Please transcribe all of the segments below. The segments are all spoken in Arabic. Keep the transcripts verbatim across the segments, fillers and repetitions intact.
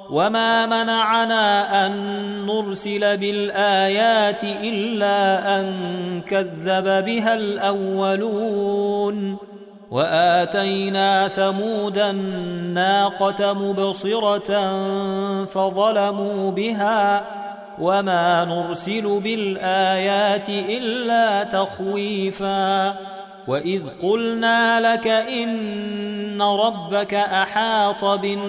وما منعنا أن نرسل بالآيات إلا أن كذب بها الأولون وآتينا ثمود الناقة مبصرة فظلموا بها وما نرسل بالآيات إلا تخويفا وإذ قلنا لك إن ربك أحاط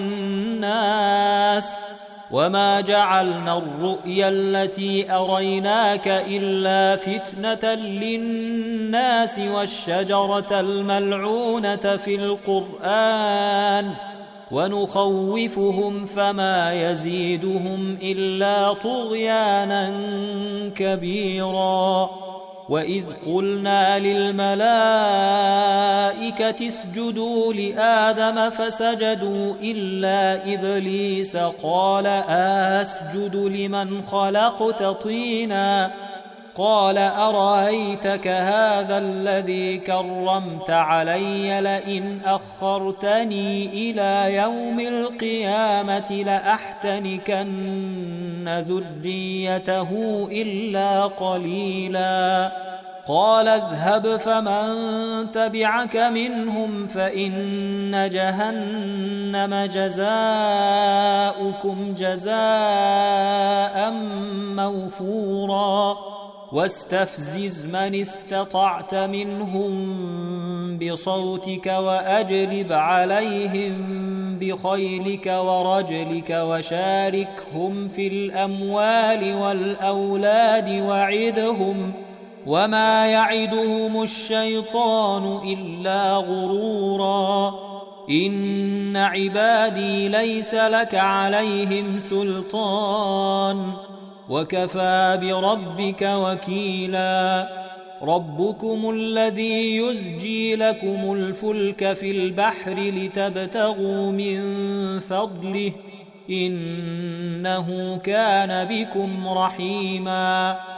بالناس وما جعلنا الرؤيا التي أريناك إلا فتنة للناس والشجرة الملعونة في القرآن ونخوفهم فما يزيدهم إلا طغيانا كبيرا وإذ قلنا للملائكة اسجدوا لآدم فسجدوا إلا إبليس قال أسجد لمن خلقت طينا قال أرأيتك هذا الذي كرمت علي لئن أخرتني إلى يوم القيامة لأحتنكن ذريته إلا قليلا قال اذهب فمن تبعك منهم فإن جهنم جزاؤكم جزاء موفورا واستفزز من استطعت منهم بصوتك وأجلب عليهم بخيلك ورجلك وشاركهم في الأموال والأولاد وعدهم وما يعدهم الشيطان إلا غرورا إن عبادي ليس لك عليهم سلطان وكفى بربك وكيلا ربكم الذي يزجي لكم الفلك في البحر لتبتغوا من فضله إنه كان بكم رحيما